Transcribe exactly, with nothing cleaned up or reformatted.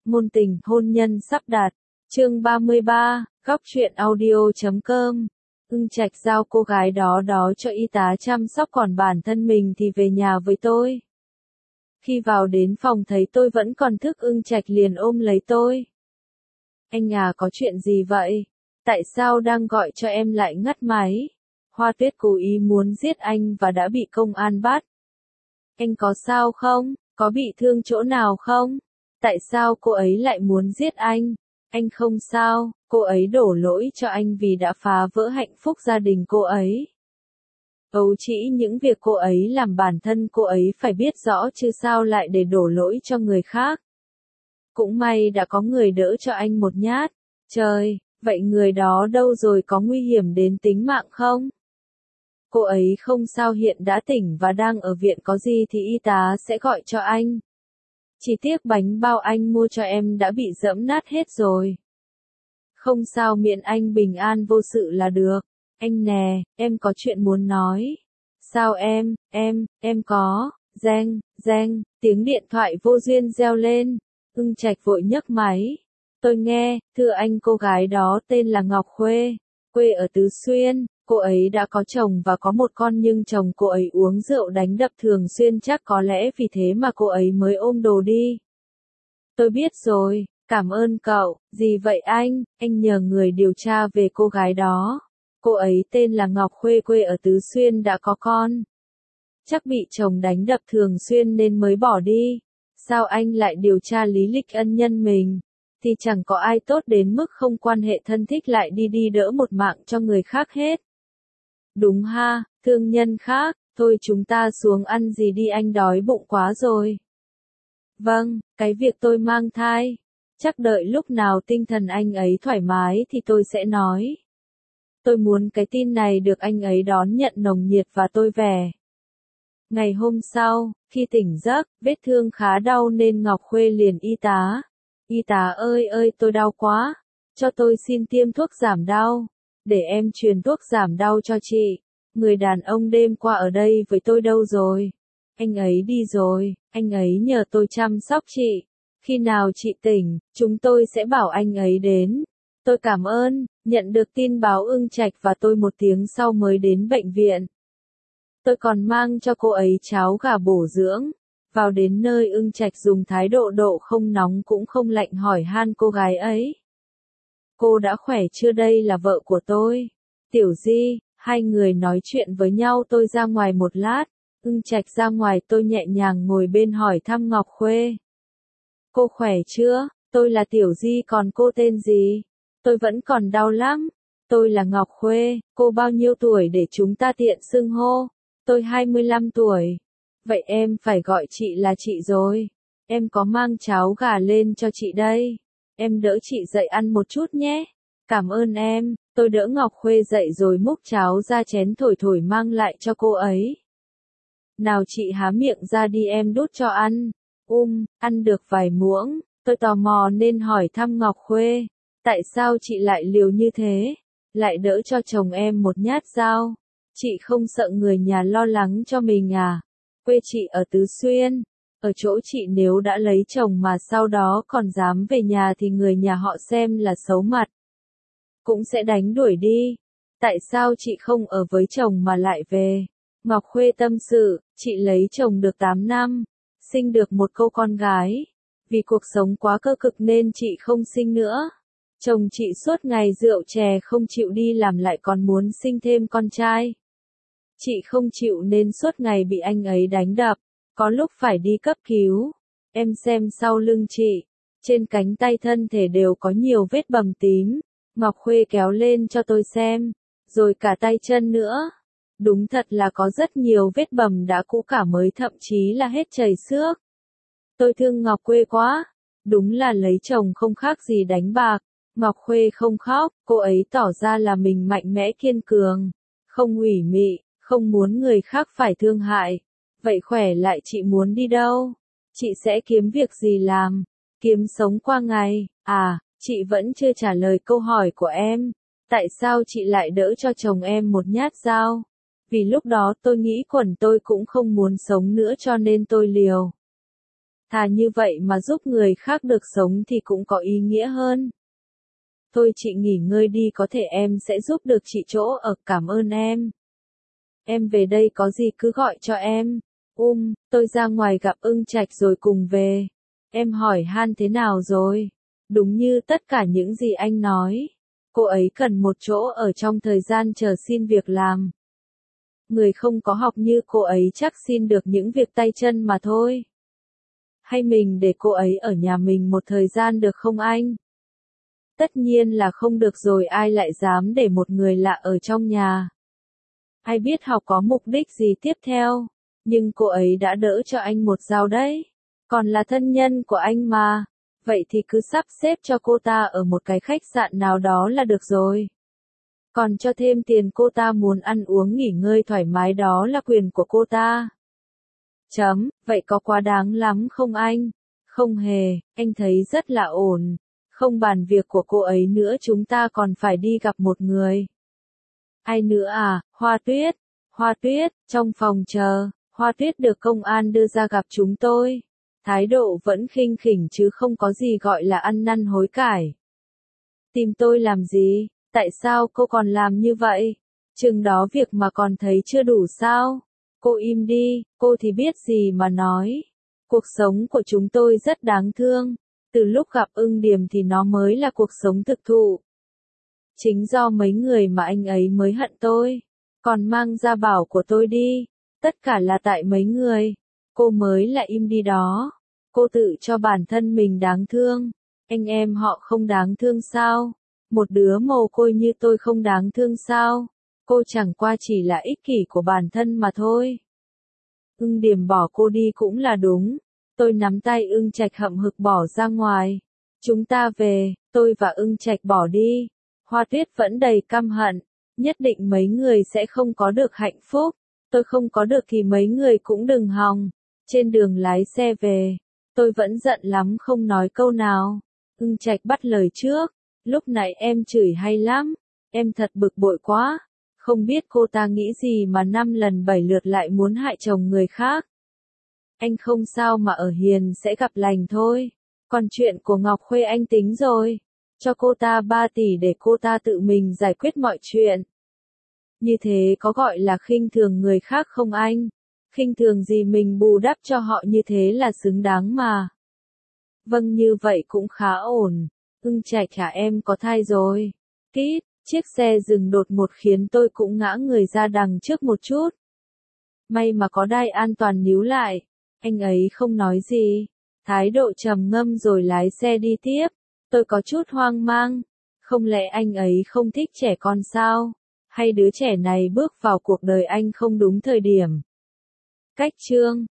Ngôn tình, hôn nhân sắp đặt. Chương ba mươi ba, góc truyện audio chấm com. Ưng Trạch giao cô gái đó đó cho y tá chăm sóc, còn bản thân mình thì về nhà với tôi. Khi vào đến phòng thấy tôi vẫn còn thức, Ưng Trạch liền ôm lấy tôi. Anh à, có chuyện gì vậy? Tại sao đang gọi cho em lại ngắt máy? Hoa Tuyết cố ý muốn giết anh và đã bị công an bắt. Anh có sao không? Có bị thương chỗ nào không? Tại sao cô ấy lại muốn giết anh? Anh không sao, cô ấy đổ lỗi cho anh vì đã phá vỡ hạnh phúc gia đình cô ấy. Âu chỉ những việc cô ấy làm bản thân cô ấy phải biết rõ chứ sao lại để đổ lỗi cho người khác. Cũng may đã có người đỡ cho anh một nhát. Trời, vậy người đó đâu rồi, có nguy hiểm đến tính mạng không? Cô ấy không sao, hiện đã tỉnh và đang ở viện, có gì thì y tá sẽ gọi cho anh. Chỉ tiếc bánh bao anh mua cho em đã bị dẫm nát hết rồi. Không sao, miễn anh bình an vô sự là được. Anh nè, em có chuyện muốn nói. Sao em, em, em có, reng, reng, tiếng điện thoại vô duyên reo lên. Ưng Trạch vội nhấc máy. Tôi nghe, thưa anh, cô gái đó tên là Ngọc Khuê, quê ở Tứ Xuyên. Cô ấy đã có chồng và có một con, nhưng chồng cô ấy uống rượu đánh đập thường xuyên, chắc có lẽ vì thế mà cô ấy mới ôm đồ đi. Tôi biết rồi, cảm ơn cậu. Gì vậy anh? Anh nhờ người điều tra về cô gái đó. Cô ấy tên là Ngọc Khuê, quê ở Tứ Xuyên, đã có con. Chắc bị chồng đánh đập thường xuyên nên mới bỏ đi. Sao anh lại điều tra lý lịch ân nhân mình? Thì chẳng có ai tốt đến mức không quan hệ thân thích lại đi đi đỡ một mạng cho người khác hết. Đúng ha, thương nhân khác. Thôi chúng ta xuống ăn gì đi, anh đói bụng quá rồi. Vâng, cái việc tôi mang thai. Chắc đợi lúc nào tinh thần anh ấy thoải mái thì tôi sẽ nói. Tôi muốn cái tin này được anh ấy đón nhận nồng nhiệt và tôi về. Ngày hôm sau, khi tỉnh giấc, vết thương khá đau nên Ngọc Khuê liền y tá. Y tá ơi ơi, tôi đau quá. Cho tôi xin tiêm thuốc giảm đau. Để em truyền thuốc giảm đau cho chị. Người đàn ông đêm qua ở đây với tôi đâu rồi? Anh ấy đi rồi, anh ấy nhờ tôi chăm sóc chị. Khi nào chị tỉnh, chúng tôi sẽ bảo anh ấy đến. Tôi cảm ơn. Nhận được tin báo, Ưng Trạch và tôi một tiếng sau mới đến bệnh viện. Tôi còn mang cho cô ấy cháo gà bổ dưỡng. Vào đến nơi, Ưng Trạch dùng thái độ độ không nóng cũng không lạnh hỏi han cô gái ấy. Cô đã khỏe chưa, đây là vợ của tôi. Tiểu Di. Hai người nói chuyện với nhau. Tôi ra ngoài một lát. Ưng Trạch ra ngoài, tôi nhẹ nhàng ngồi bên hỏi thăm Ngọc Khuê. Cô khỏe chưa? Tôi là Tiểu Di, còn cô tên gì? Tôi vẫn còn đau lắm. Tôi là Ngọc Khuê. Cô bao nhiêu tuổi để chúng ta tiện xưng hô? Tôi hai mươi lăm tuổi. Vậy em phải gọi chị là chị rồi. Em có mang cháo gà lên cho chị đây. Em đỡ chị dậy ăn một chút nhé. Cảm ơn em. Tôi đỡ Ngọc Khuê dậy rồi múc cháo ra chén thổi thổi mang lại cho cô ấy. Nào chị há miệng ra đi, em đút cho ăn. Um, ăn được vài muỗng. Tôi tò mò nên hỏi thăm Ngọc Khuê. Tại sao chị lại liều như thế? Lại đỡ cho chồng em một nhát dao? Chị không sợ người nhà lo lắng cho mình à? Quê chị ở Tứ Xuyên. Ở chỗ chị nếu đã lấy chồng mà sau đó còn dám về nhà thì người nhà họ xem là xấu mặt. Cũng sẽ đánh đuổi đi. Tại sao chị không ở với chồng mà lại về? Ngọc Khuê tâm sự, chị lấy chồng được tám năm, sinh được một cô con gái. Vì cuộc sống quá cơ cực nên chị không sinh nữa. Chồng chị suốt ngày rượu chè không chịu đi làm, lại còn muốn sinh thêm con trai. Chị không chịu nên suốt ngày bị anh ấy đánh đập, có lúc phải đi cấp cứu. Em xem sau lưng chị, trên cánh tay thân thể đều có nhiều vết bầm tím. Ngọc Khuê kéo lên cho tôi xem, rồi cả tay chân nữa. Đúng thật là có rất nhiều vết bầm đã cũ cả mới, thậm chí là hết chảy xước. Tôi thương Ngọc Khuê quá. Đúng là lấy chồng không khác gì đánh bạc. Ngọc Khuê không khóc, cô ấy tỏ ra là mình mạnh mẽ kiên cường, không ủy mị, không muốn người khác phải thương hại. Vậy khỏe lại chị muốn đi đâu? Chị sẽ kiếm việc gì làm? Kiếm sống qua ngày. À, chị vẫn chưa trả lời câu hỏi của em. Tại sao chị lại đỡ cho chồng em một nhát dao? Vì lúc đó tôi nghĩ quẩn tôi cũng không muốn sống nữa cho nên tôi liều. Thà như vậy mà giúp người khác được sống thì cũng có ý nghĩa hơn. Thôi chị nghỉ ngơi đi, có thể em sẽ giúp được chị chỗ ở, cảm ơn em. Em về đây có gì cứ gọi cho em. Um, tôi ra ngoài gặp Ưng Trạch rồi cùng về. Em hỏi han thế nào rồi? Đúng như tất cả những gì anh nói. Cô ấy cần một chỗ ở trong thời gian chờ xin việc làm. Người không có học như cô ấy chắc xin được những việc tay chân mà thôi. Hay mình để cô ấy ở nhà mình một thời gian được không anh? Tất nhiên là không được rồi, ai lại dám để một người lạ ở trong nhà. Ai biết học có mục đích gì tiếp theo, nhưng cô ấy đã đỡ cho anh một dao đấy. Còn là thân nhân của anh mà, vậy thì cứ sắp xếp cho cô ta ở một cái khách sạn nào đó là được rồi. Còn cho thêm tiền cô ta muốn ăn uống nghỉ ngơi thoải mái đó là quyền của cô ta. Chấm, vậy có quá đáng lắm không anh? Không hề, anh thấy rất là ổn. Không bàn việc của cô ấy nữa, chúng ta còn phải đi gặp một người. Ai nữa à? Hoa Tuyết. Hoa Tuyết, trong phòng chờ, Hoa Tuyết được công an đưa ra gặp chúng tôi. Thái độ vẫn khinh khỉnh chứ không có gì gọi là ăn năn hối cải. Tìm tôi làm gì? Tại sao cô còn làm như vậy? Chừng đó việc mà còn thấy chưa đủ sao? Cô im đi, cô thì biết gì mà nói. Cuộc sống của chúng tôi rất đáng thương. Từ lúc gặp Ưng Điềm thì nó mới là cuộc sống thực thụ. Chính do mấy người mà anh ấy mới hận tôi. Còn mang ra bảo của tôi đi. Tất cả là tại mấy người. Cô mới là im đi đó. Cô tự cho bản thân mình đáng thương. Anh em họ không đáng thương sao? Một đứa mồ côi như tôi không đáng thương sao? Cô chẳng qua chỉ là ích kỷ của bản thân mà thôi. Ưng Điềm bỏ cô đi cũng là đúng. Tôi nắm tay Ưng Trạch hậm hực bỏ ra ngoài. Chúng ta về, tôi và Ưng Trạch bỏ đi. Hoa Tuyết vẫn đầy căm hận. Nhất định mấy người sẽ không có được hạnh phúc. Tôi không có được thì mấy người cũng đừng hòng. Trên đường lái xe về, tôi vẫn giận lắm không nói câu nào. Ưng Trạch bắt lời trước. Lúc nãy em chửi hay lắm. Em thật bực bội quá. Không biết cô ta nghĩ gì mà năm lần bảy lượt lại muốn hại chồng người khác. Anh không sao mà ở hiền sẽ gặp lành thôi. Còn chuyện của Ngọc Khuê anh tính rồi. Cho cô ta ba tỷ để cô ta tự mình giải quyết mọi chuyện. Như thế có gọi là khinh thường người khác không anh? Khinh thường gì mình bù đắp cho họ như thế là xứng đáng mà. Vâng, như vậy cũng khá ổn. Ưng Trạch hả, em có thai rồi? Tít, chiếc xe dừng đột ngột khiến tôi cũng ngã người ra đằng trước một chút. May mà có đai an toàn níu lại. Anh ấy không nói gì. Thái độ trầm ngâm rồi lái xe đi tiếp. Tôi có chút hoang mang. Không lẽ anh ấy không thích trẻ con sao? Hay đứa trẻ này bước vào cuộc đời anh không đúng thời điểm? Cách chương